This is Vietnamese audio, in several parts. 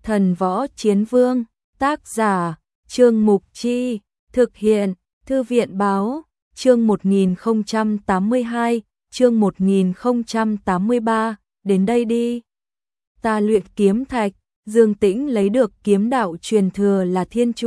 Thần Võ Chiến Vương, tác giả, Trương Mục Chi, thực hiện, Thư viện Báo, chương 1082, chương 1083, đến đây đi. Ta luyện kiếm thạch, Dương Tĩnh lấy được kiếm đạo truyền thừa là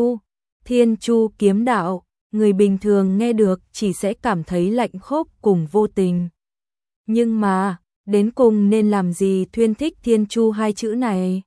Thiên Chu kiếm đạo, người bình thường nghe được chỉ sẽ cảm thấy lạnh khốc cùng vô tình. Nhưng mà, đến cùng nên làm gì thuyên thích Thiên Chu hai chữ này?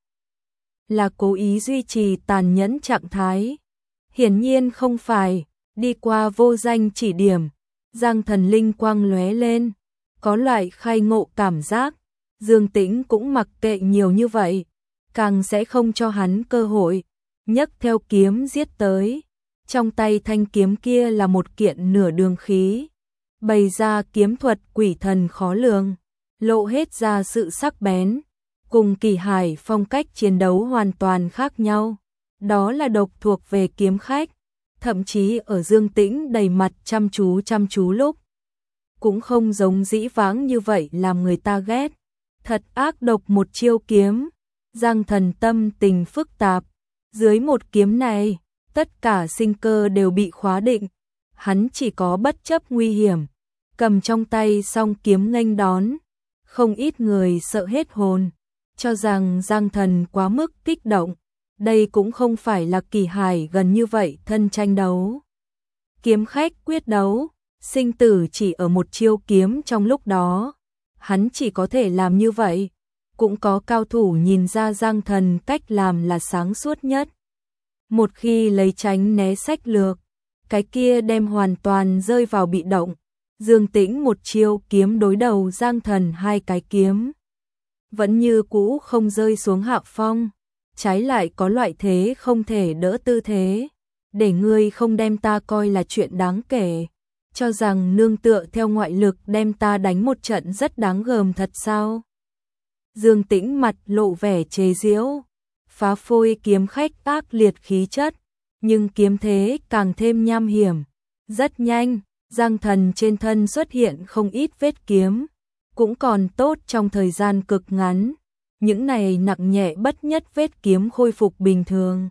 Là cố ý duy trì tàn nhẫn trạng thái? Hiển nhiên không phải, đi qua vô danh chỉ điểm, Giang Thần linh quang lóe lên, có loại khai ngộ cảm giác, Dương Tĩnh cũng mặc kệ nhiều như vậy, càng sẽ không cho hắn cơ hội, nhấc theo kiếm giết tới. Trong tay thanh kiếm kia là một kiện nửa đường khí, bày ra kiếm thuật quỷ thần khó lường, lộ hết ra sự sắc bén, cùng Kỳ Hải phong cách chiến đấu hoàn toàn khác nhau. Đó là độc thuộc về kiếm khách, thậm chí ở Dương Tĩnh đầy mặt chăm chú lúc, cũng không giống dĩ vãng như vậy làm người ta ghét. Thật ác độc một chiêu kiếm, Giang Thần tâm tình phức tạp, dưới một kiếm này, tất cả sinh cơ đều bị khóa định, hắn chỉ có bất chấp nguy hiểm, cầm trong tay song kiếm nghênh đón. Không ít người sợ hết hồn, cho rằng Giang Thần quá mức kích động, đây cũng không phải là Kỳ Hải gần như vậy thân tranh đấu. Kiếm khách quyết đấu, sinh tử chỉ ở một chiêu kiếm trong lúc đó, hắn chỉ có thể làm như vậy. Cũng có cao thủ nhìn ra Giang Thần cách làm là sáng suốt nhất. Một khi lấy tránh né sách lược, cái kia đem hoàn toàn rơi vào bị động. Dương Tĩnh một chiêu kiếm đối đầu Giang Thần hai cái kiếm, vẫn như cũ không rơi xuống hạ phong, trái lại có loại thế không thể đỡ tư thế, để ngươi không đem ta coi là chuyện đáng kể, cho rằng nương tựa theo ngoại lực đem ta đánh một trận rất đáng gờm thật sao? Dương Tĩnh mặt lộ vẻ chế giễu, phá phôi kiếm khách ác liệt khí chất, nhưng kiếm thế càng thêm nham hiểm. Rất nhanh, Giang Thần trên thân xuất hiện không ít vết kiếm, cũng còn tốt trong thời gian cực ngắn, những này nặng nhẹ bất nhất vết kiếm khôi phục bình thường.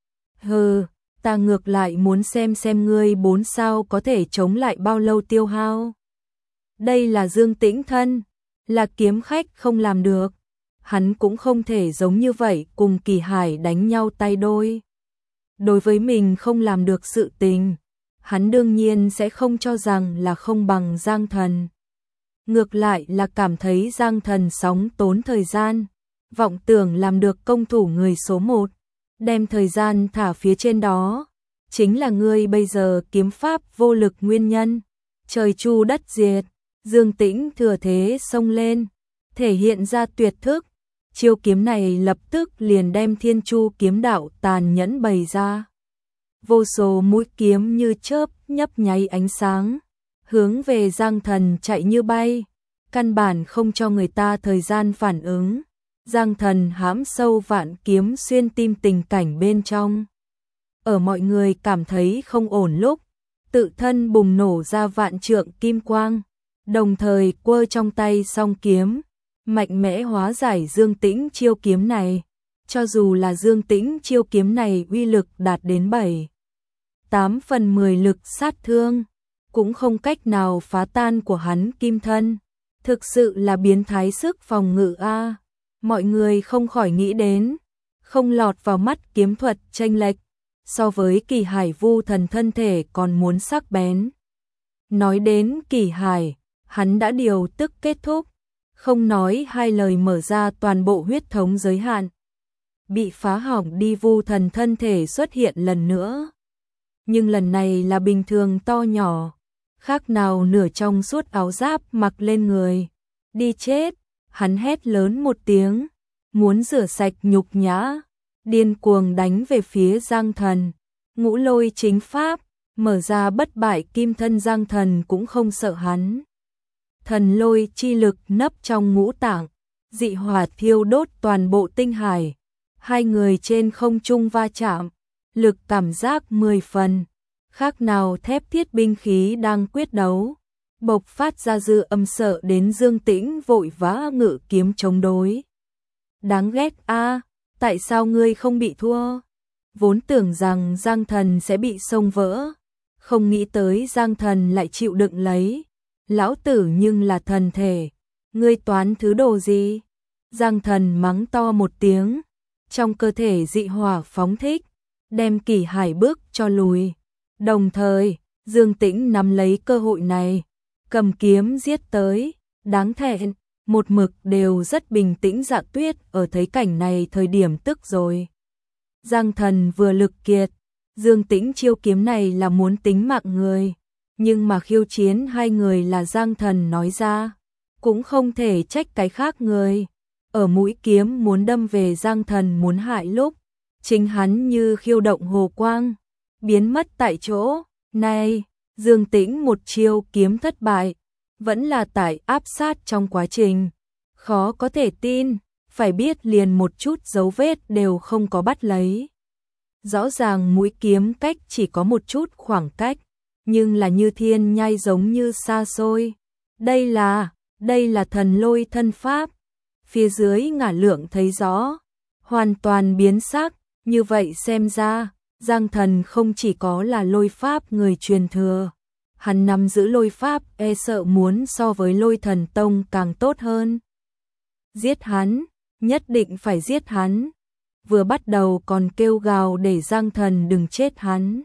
Hừ, ta ngược lại muốn xem ngươi 4 sao có thể chống lại bao lâu tiêu hao. Đây là Dương Tĩnh thân, là kiếm khách không làm được, hắn cũng không thể giống như vậy cùng Kỳ Hải đánh nhau tay đôi. Đối với mình không làm được sự tình, hắn đương nhiên sẽ không cho rằng là không bằng Giang Thần. Ngược lại là cảm thấy Giang Thần sóng tốn thời gian, vọng tưởng làm được công thủ người số 1, đem thời gian thả phía trên đó, chính là ngươi bây giờ kiếm pháp vô lực nguyên nhân. Trời chu đất diệt, Dương Tĩnh thừa thế xông lên, thể hiện ra tuyệt thức, chiêu kiếm này lập tức liền đem Thiên Chu kiếm đạo tàn nhẫn bày ra. Vô số mũi kiếm như chớp nhấp nháy ánh sáng, hướng về Giang Thần chạy như bay, căn bản không cho người ta thời gian phản ứng. Giang Thần hãm sâu vạn kiếm xuyên tim tình cảnh bên trong. Ở mọi người cảm thấy không ổn lúc, tự thân bùng nổ ra vạn trượng kim quang, đồng thời quơ trong tay song kiếm, mạnh mẽ hóa giải Dương Tĩnh chiêu kiếm này. Cho dù là Dương Tĩnh chiêu kiếm này uy lực đạt đến 7-8 phần 10 lực sát thương, cũng không cách nào phá tan của hắn kim thân. Thực sự là biến thái sức phòng ngự a. Mọi người không khỏi nghĩ đến, không lọt vào mắt kiếm thuật chênh lệch, so với Kỳ Hải vu thần thân thể còn muốn sắc bén. Nói đến Kỳ Hải, hắn đã điều tức kết thúc, không nói hai lời mở ra toàn bộ huyết thống giới hạn. Bị phá hỏng đi vu thần thân thể xuất hiện lần nữa. Nhưng lần này là bình thường to nhỏ, khác nào nửa trong suốt áo giáp mặc lên người. Đi chết, hắn hét lớn một tiếng, muốn rửa sạch nhục nhã, điên cuồng đánh về phía Giang Thần. Ngũ lôi chính pháp, mở ra bất bại kim thân Giang Thần cũng không sợ hắn. Thần lôi chi lực nấp trong ngũ tạng, dị hỏa thiêu đốt toàn bộ tinh hải. Hai người trên không trung va chạm, lực cảm giác 10 phần, khác nào thép thiết binh khí đang quyết đấu. Bộc phát ra dư âm sợ đến Dương Tĩnh vội vã ngự kiếm chống đối. Đáng ghét a, tại sao ngươi không bị thua? Vốn tưởng rằng Giang Thần sẽ bị xông vỡ, không nghĩ tới Giang Thần lại chịu đựng lấy. Lão tử nhưng là thần thể, ngươi toán thứ đồ gì? Giang Thần mắng to một tiếng, trong cơ thể dị hỏa phóng thích, đem Kỷ Hải bước cho lùi. Đồng thời, Dương Tĩnh nắm lấy cơ hội này, cầm kiếm giết tới, đáng thẹn, một mực đều rất bình tĩnh Dạ Tuyết ở thấy cảnh này thời điểm tức rồi. Giang Thần vừa lực kiệt, Dương Tĩnh chiêu kiếm này là muốn tính mạng người, nhưng mà khiêu chiến hai người là Giang Thần nói ra, cũng không thể trách cái khác người. Ở mũi kiếm muốn đâm về Giang Thần muốn hại lúc, chính hắn như khiêu động hồ quang, biến mất tại chỗ. Này, Dương Tĩnh một chiêu kiếm thất bại, vẫn là tại áp sát trong quá trình. Khó có thể tin, phải biết liền một chút dấu vết đều không có bắt lấy. Rõ ràng mũi kiếm cách chỉ có một chút khoảng cách, nhưng là như thiên nhai giống như xa xôi. Đây là thần lôi thân pháp. Phía dưới Ngả Lượng thấy rõ, hoàn toàn biến sắc, như vậy xem ra, Giang Thần không chỉ có là lôi pháp người truyền thừa, hắn nắm giữ lôi pháp e sợ muốn so với Lôi Thần Tông càng tốt hơn. Giết hắn, nhất định phải giết hắn. Vừa bắt đầu còn kêu gào để Giang Thần đừng chết hắn.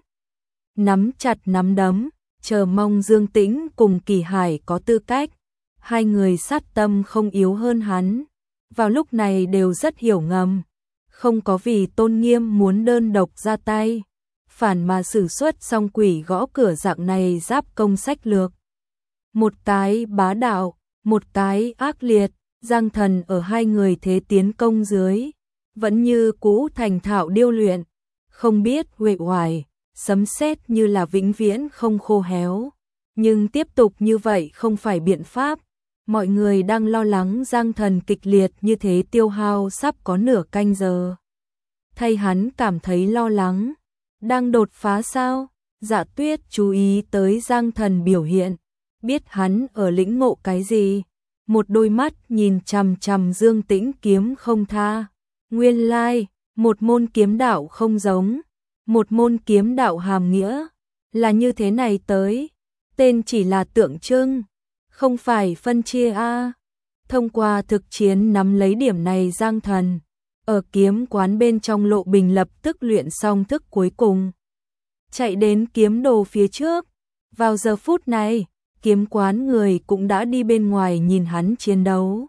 Nắm chặt nắm đấm, chờ mong Dương Tĩnh cùng Kỷ Hải có tư cách. Hai người sát tâm không yếu hơn hắn, vào lúc này đều rất hiểu ngầm, không có vì tôn nghiêm muốn đơn độc ra tay, phản mà sử xuất song quỷ gõ cửa dạng này giáp công sách lược. Một cái bá đạo, một cái ác liệt, Giang Thần ở hai người thế tiến công dưới, vẫn như cũ thành thạo điêu luyện, không biết uể oải, sấm sét như là vĩnh viễn không khô héo. Nhưng tiếp tục như vậy không phải biện pháp. Mọi người đang lo lắng Giang Thần kịch liệt như thế tiêu hao sắp có nửa canh giờ. Thay hắn cảm thấy lo lắng. Đang đột phá sao? Dạ Tuyết chú ý tới Giang Thần biểu hiện, biết hắn ở lĩnh ngộ cái gì. Một đôi mắt nhìn chằm chằm Dương Tĩnh kiếm không tha. Nguyên lai, một môn kiếm đạo không giống, một môn kiếm đạo hàm nghĩa, là như thế này tới. Tên chỉ là tượng trưng, không phải phân chia a. Thông qua thực chiến nắm lấy điểm này Giang Thần, ở kiếm quán bên trong Lộ Bình lập tức luyện xong thức cuối cùng. Chạy đến kiếm đồ phía trước, vào giờ phút này, kiếm quán người cũng đã đi bên ngoài nhìn hắn chiến đấu.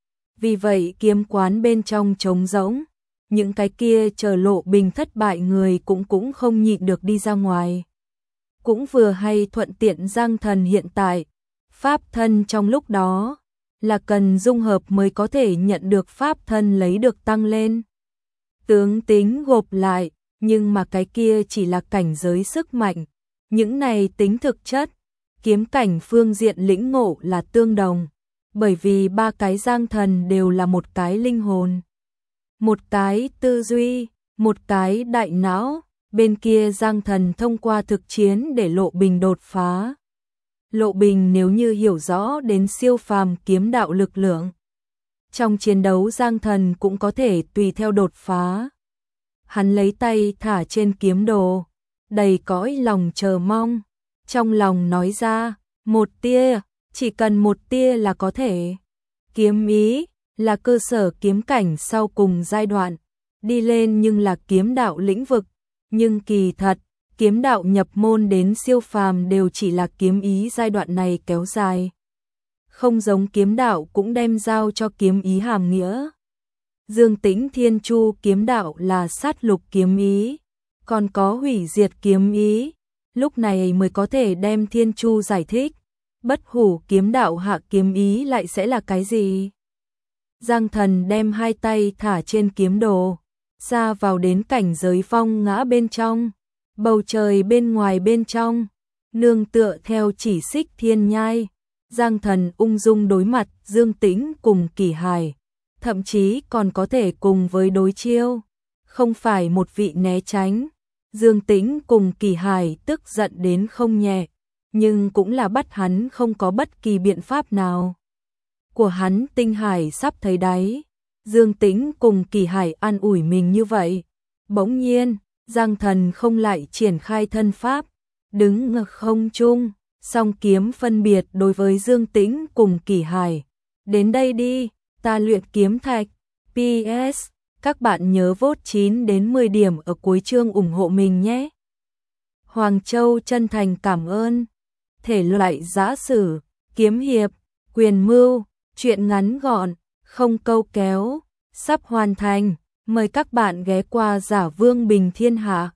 Vì vậy kiếm quán bên trong trống rỗng, những cái kia chờ Lộ Bình thất bại người cũng không nhịn được đi ra ngoài. Cũng vừa hay thuận tiện Giang Thần hiện tại, pháp thân trong lúc đó, là cần dung hợp mới có thể nhận được pháp thân lấy được tăng lên. Tướng tính gộp lại, nhưng mà cái kia chỉ là cảnh giới sức mạnh, những này tính thực chất, kiếm cảnh phương diện lĩnh ngộ là tương đồng, bởi vì ba cái Giang Thần đều là một cái linh hồn, một cái tư duy, một cái đại não, bên kia Giang Thần thông qua thực chiến để Lộ Bình đột phá. Lộ Bình nếu như hiểu rõ đến siêu phàm kiếm đạo lực lượng, trong chiến đấu Giang Thần cũng có thể tùy theo đột phá. Hắn lấy tay thả trên kiếm đồ, đầy cõi lòng chờ mong, trong lòng nói ra, một tia, chỉ cần một tia là có thể. Kiếm ý là cơ sở kiếm cảnh sau cùng giai đoạn, đi lên nhưng là kiếm đạo lĩnh vực, nhưng kỳ thật, kiếm đạo nhập môn đến siêu phàm đều chỉ là kiếm ý giai đoạn này kéo dài. Không giống kiếm đạo cũng đem giao cho kiếm ý hàm nghĩa. Dương Tĩnh Thiên Chu kiếm đạo là sát lục kiếm ý, còn có hủy diệt kiếm ý, lúc này mới có thể đem Thiên Chu giải thích. Bất hủ kiếm đạo hạ kiếm ý lại sẽ là cái gì? Giang Thần đem hai tay thả trên kiếm đồ, ra vào đến cảnh giới phong ngã bên trong, bầu trời bên ngoài bên trong, nương tựa theo chỉ xích thiên nhai. Giang Thần ung dung đối mặt Dương Tĩnh cùng Kỷ Hải, thậm chí còn có thể cùng với đối chiêu, không phải một vị né tránh. Dương Tĩnh cùng Kỷ Hải tức giận đến không nhẹ, nhưng cũng là bắt hắn không có bất kỳ biện pháp nào. Của hắn tinh hải sắp thấy đáy, Dương Tĩnh cùng Kỳ Hải an ủi mình như vậy. Bỗng nhiên, Giang Thần không lại triển khai thân pháp, đứng ở không trung, song kiếm phân biệt đối với Dương Tĩnh cùng Kỳ Hải. Đến đây đi, ta luyện kiếm thạch. PS, các bạn nhớ vote 9 đến 10 điểm ở cuối chương ủng hộ mình nhé. Hoàng Châu chân thành cảm ơn. Thể loại giã sử, kiếm hiệp, quyền mưu, truyện ngắn gọn, không câu kéo, sắp hoàn thành. Mời các bạn ghé qua Giả Vương Bình Thiên Hạ.